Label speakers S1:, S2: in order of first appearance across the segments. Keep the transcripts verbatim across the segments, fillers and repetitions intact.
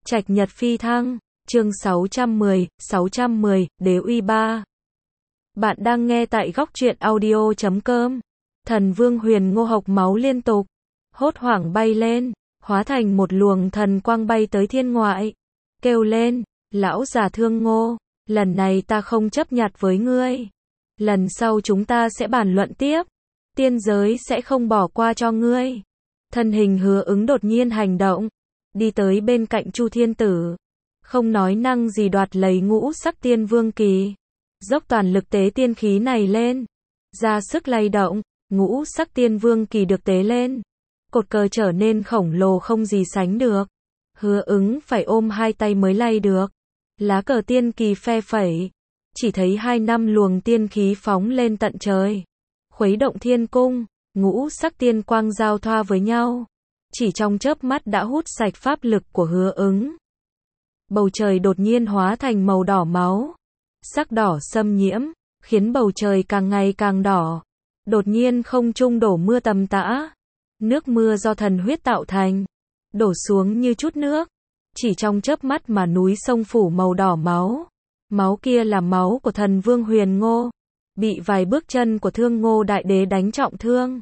S1: Trạch Nhật phi thăng, chương sáu trăm mười, sáu trăm mười, Đế uy ba. Bạn đang nghe tại góc truyện audio chấm com. Thần Vương Huyền Ngô hộc máu liên tục, hốt hoảng bay lên, hóa thành một luồng thần quang bay tới thiên ngoại, kêu lên, lão già Thương Ngô, lần này ta không chấp nhặt với ngươi. Lần sau chúng ta sẽ bàn luận tiếp, tiên giới sẽ không bỏ qua cho ngươi. Thân hình Hứa Ứng đột nhiên hành động, đi tới bên cạnh Chu Thiên Tử, không nói năng gì đoạt lấy ngũ sắc tiên vương kỳ, dốc toàn lực tế tiên khí này lên, ra sức lay động, ngũ sắc tiên vương kỳ được tế lên, cột cờ trở nên khổng lồ không gì sánh được. Hứa Ứng phải ôm hai tay mới lay được, lá cờ tiên kỳ phe phẩy, chỉ thấy hai năm luồng tiên khí phóng lên tận trời, khuấy động thiên cung, ngũ sắc tiên quang giao thoa với nhau, chỉ trong chớp mắt đã hút sạch pháp lực của Hứa Ứng. Bầu trời đột nhiên hóa thành màu đỏ máu, sắc đỏ xâm nhiễm, khiến bầu trời càng ngày càng đỏ. Đột nhiên không trung đổ mưa tầm tã, nước mưa do thần huyết tạo thành, đổ xuống như chút nước, chỉ trong chớp mắt mà núi sông phủ màu đỏ máu. Máu kia là máu của thần Vương Huyền Ngô, bị vài bước chân của Thương Ngô Đại Đế đánh trọng thương.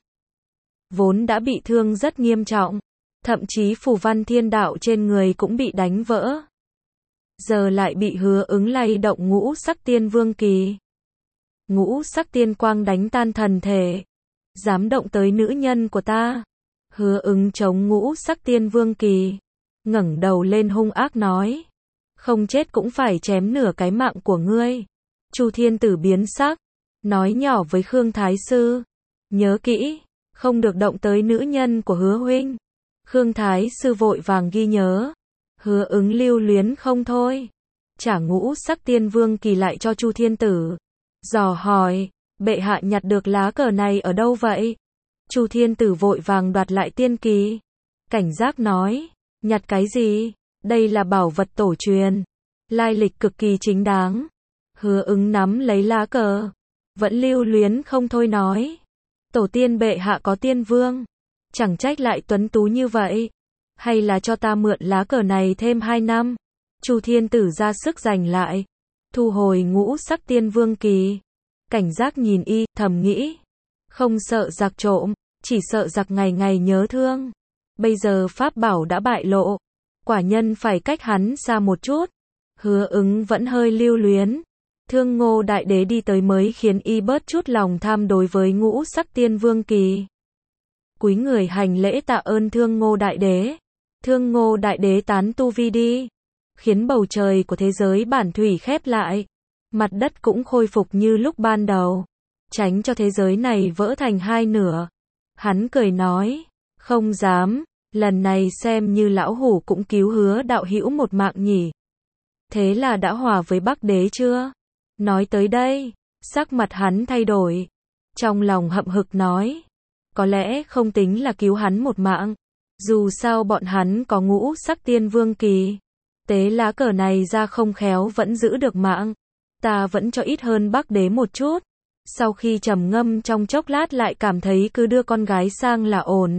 S1: Vốn đã bị thương rất nghiêm trọng, thậm chí phù văn thiên đạo trên người cũng bị đánh vỡ. Giờ lại bị Hứa Ứng lay động ngũ sắc tiên vương kỳ. Ngũ sắc tiên quang đánh tan thần thể, dám động tới nữ nhân của ta. Hứa Ứng chống ngũ sắc tiên vương kỳ, ngẩng đầu lên hung ác nói, không chết cũng phải chém nửa cái mạng của ngươi. Chu Thiên Tử biến sắc, nói nhỏ với Khương Thái Sư, nhớ kỹ, không được động tới nữ nhân của Hứa huynh. Khương Thái Sư vội vàng ghi nhớ. Hứa Ứng lưu luyến không thôi, trả ngũ sắc tiên vương kỳ lại cho Chu Thiên Tử, dò hỏi, bệ hạ nhặt được lá cờ này ở đâu vậy? Chu Thiên Tử vội vàng đoạt lại tiên kỳ, cảnh giác nói, nhặt cái gì? Đây là bảo vật tổ truyền, lai lịch cực kỳ chính đáng. Hứa Ứng nắm lấy lá cờ, vẫn lưu luyến không thôi nói, tổ tiên bệ hạ có tiên vương, chẳng trách lại tuấn tú như vậy. Hay là cho ta mượn lá cờ này thêm hai năm. Chu Thiên Tử ra sức giành lại, thu hồi ngũ sắc tiên vương kỳ, cảnh giác nhìn y, thầm nghĩ, không sợ giặc trộm, chỉ sợ giặc ngày ngày nhớ thương. Bây giờ pháp bảo đã bại lộ, quả nhân phải cách hắn xa một chút. Hứa Ứng vẫn hơi lưu luyến, Thương Ngô Đại Đế đi tới mới khiến y bớt chút lòng tham đối với ngũ sắc tiên vương kỳ. Cúi người hành lễ tạ ơn Thương Ngô Đại Đế. Thương Ngô Đại Đế tán tu vi đi, khiến bầu trời của thế giới bản thủy khép lại, mặt đất cũng khôi phục như lúc ban đầu, tránh cho thế giới này vỡ thành hai nửa. Hắn cười nói, không dám, lần này xem như lão hủ cũng cứu Hứa đạo hữu một mạng nhỉ. Thế là đã hòa với Bắc Đế chưa? Nói tới đây, sắc mặt hắn thay đổi, trong lòng hậm hực nói, có lẽ không tính là cứu hắn một mạng. Dù sao bọn hắn có ngũ sắc tiên vương kỳ, tế lá cờ này ra không khéo vẫn giữ được mạng, ta vẫn cho ít hơn Bắc Đế một chút. Sau khi trầm ngâm trong chốc lát lại cảm thấy cứ đưa con gái sang là ổn.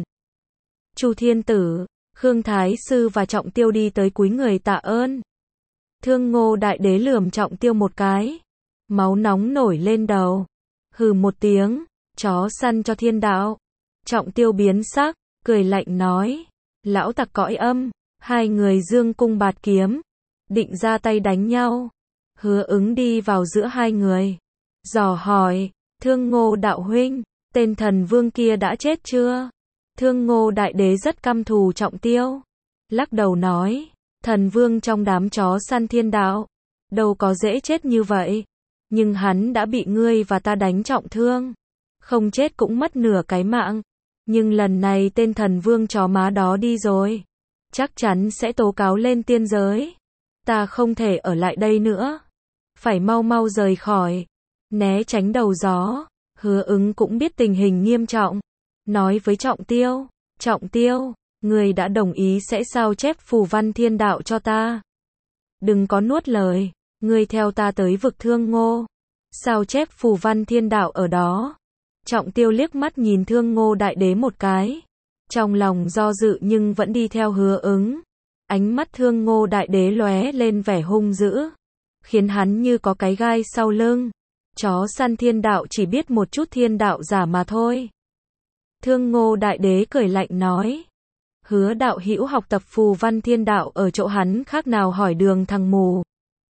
S1: Chu Thiên Tử, Khương Thái Sư và Trọng Tiêu đi tới cúi người tạ ơn. Thương Ngô Đại Đế lườm Trọng Tiêu một cái, máu nóng nổi lên đầu, hừ một tiếng, chó săn cho thiên đạo. Trọng Tiêu biến sắc, cười lạnh nói, lão tặc cõi âm. Hai người dương cung bạt kiếm, định ra tay đánh nhau. Hứa Ứng đi vào giữa hai người, dò hỏi, Thương Ngô đạo huynh, tên thần vương kia đã chết chưa? Thương Ngô Đại Đế rất căm thù Trọng Tiêu, lắc đầu nói, thần vương trong đám chó săn thiên đạo, đâu có dễ chết như vậy. Nhưng hắn đã bị ngươi và ta đánh trọng thương, không chết cũng mất nửa cái mạng. Nhưng lần này tên thần vương chó má đó đi rồi, chắc chắn sẽ tố cáo lên tiên giới. Ta không thể ở lại đây nữa, phải mau mau rời khỏi, né tránh đầu gió. Hứa Ứng cũng biết tình hình nghiêm trọng, nói với Trọng Tiêu, Trọng Tiêu, người đã đồng ý sẽ sao chép phù văn thiên đạo cho ta. Đừng có nuốt lời, ngươi theo ta tới vực Thương Ngô, sao chép phù văn thiên đạo ở đó. Trọng Tiêu liếc mắt nhìn Thương Ngô Đại Đế một cái, trong lòng do dự nhưng vẫn đi theo Hứa Ứng. Ánh mắt Thương Ngô Đại Đế lóe lên vẻ hung dữ, khiến hắn như có cái gai sau lưng. Chó săn thiên đạo chỉ biết một chút thiên đạo giả mà thôi. Thương Ngô Đại Đế cười lạnh nói. Hứa đạo hữu học tập phù văn thiên đạo ở chỗ hắn khác nào hỏi đường thằng mù.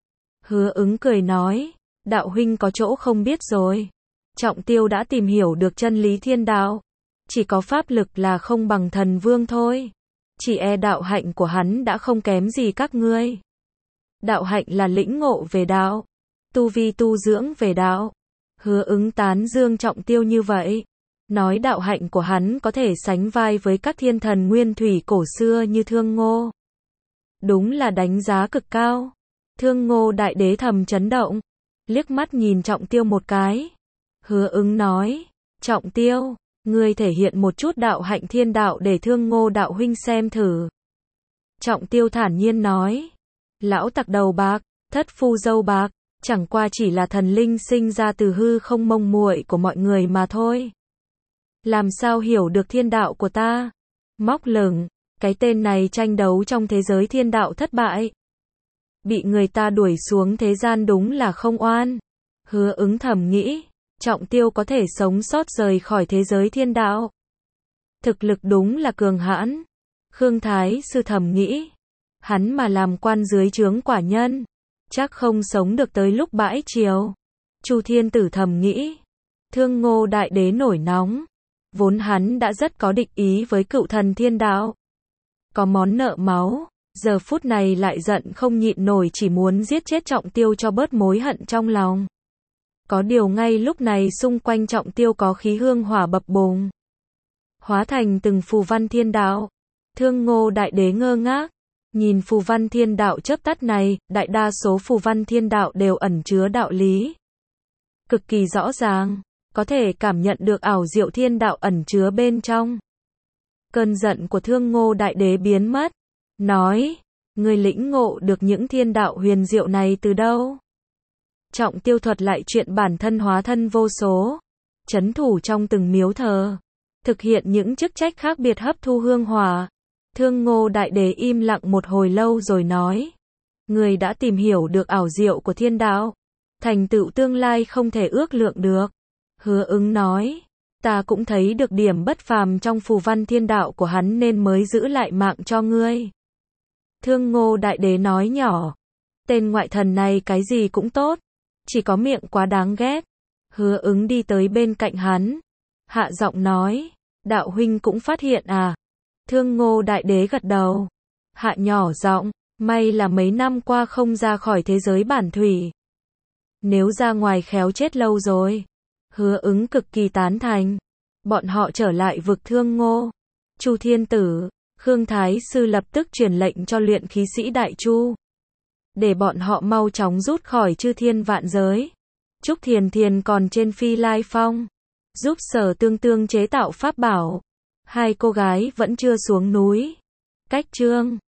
S1: Hứa ứng cười nói. Đạo huynh có chỗ không biết rồi. Trọng Tiêu đã tìm hiểu được chân lý thiên đạo. Chỉ có pháp lực là không bằng thần vương thôi. Chỉ e đạo hạnh của hắn đã không kém gì các ngươi. Đạo hạnh là lĩnh ngộ về đạo. Tu vi tu dưỡng về đạo. Hứa ứng tán dương Trọng Tiêu như vậy. Nói đạo hạnh của hắn có thể sánh vai với các thiên thần nguyên thủy cổ xưa như Thương Ngô. Đúng là đánh giá cực cao. Thương Ngô Đại Đế thầm chấn động. Liếc mắt nhìn Trọng Tiêu một cái. Hứa ứng nói. Trọng Tiêu, ngươi thể hiện một chút đạo hạnh thiên đạo để Thương Ngô đạo huynh xem thử. Trọng Tiêu thản nhiên nói. Lão tặc đầu bạc, thất phu dâu bạc, chẳng qua chỉ là thần linh sinh ra từ hư không mông muội của mọi người mà thôi. Làm sao hiểu được thiên đạo của ta? Móc lửng, cái tên này tranh đấu trong thế giới thiên đạo thất bại. Bị người ta đuổi xuống thế gian đúng là không oan. Hứa ứng thầm nghĩ, Trọng Tiêu có thể sống sót rời khỏi thế giới thiên đạo. Thực lực đúng là cường hãn. Khương Thái Sư thầm nghĩ, hắn mà làm quan dưới trướng quả nhân, chắc không sống được tới lúc bãi chiều. Chu Thiên Tử thầm nghĩ, Thương Ngô Đại Đế nổi nóng. Vốn hắn đã rất có địch ý với cựu thần thiên đạo. Có món nợ máu, giờ phút này lại giận không nhịn nổi chỉ muốn giết chết Trọng Tiêu cho bớt mối hận trong lòng. Có điều ngay lúc này xung quanh Trọng Tiêu có khí hương hỏa bập bùng. Hóa thành từng phù văn thiên đạo. Thương Ngô Đại Đế ngơ ngác. Nhìn phù văn thiên đạo chớp tắt này, đại đa số phù văn thiên đạo đều ẩn chứa đạo lý. Cực kỳ rõ ràng. Có thể cảm nhận được ảo diệu thiên đạo ẩn chứa bên trong. Cơn giận của Thương Ngô Đại Đế biến mất. Nói, ngươi lĩnh ngộ được những thiên đạo huyền diệu này từ đâu? Trọng Tiêu thuật lại chuyện bản thân hóa thân vô số. Chấn thủ trong từng miếu thờ. Thực hiện những chức trách khác biệt hấp thu hương hỏa. Thương Ngô Đại Đế im lặng một hồi lâu rồi nói. Ngươi đã tìm hiểu được ảo diệu của thiên đạo. Thành tựu tương lai không thể ước lượng được. Hứa ứng nói, ta cũng thấy được điểm bất phàm trong phù văn thiên đạo của hắn nên mới giữ lại mạng cho ngươi. Thương Ngô Đại Đế nói nhỏ, tên ngoại thần này cái gì cũng tốt, chỉ có miệng quá đáng ghét. Hứa ứng đi tới bên cạnh hắn, hạ giọng nói, đạo huynh cũng phát hiện à? Thương Ngô Đại Đế gật đầu, hạ nhỏ giọng, may là mấy năm qua không ra khỏi thế giới bản thủy. Nếu ra ngoài khéo chết lâu rồi. Hứa ứng cực kỳ tán thành. Bọn họ trở lại vực Thương Ngô. Chu Thiên Tử, Khương Thái Sư lập tức truyền lệnh cho luyện khí sĩ Đại Chu. Để bọn họ mau chóng rút khỏi chư thiên vạn giới. Trúc Thiền Thiền còn trên Phi Lai Phong. Giúp Sở Tương Tương chế tạo pháp bảo. Hai cô gái vẫn chưa xuống núi. Cách chương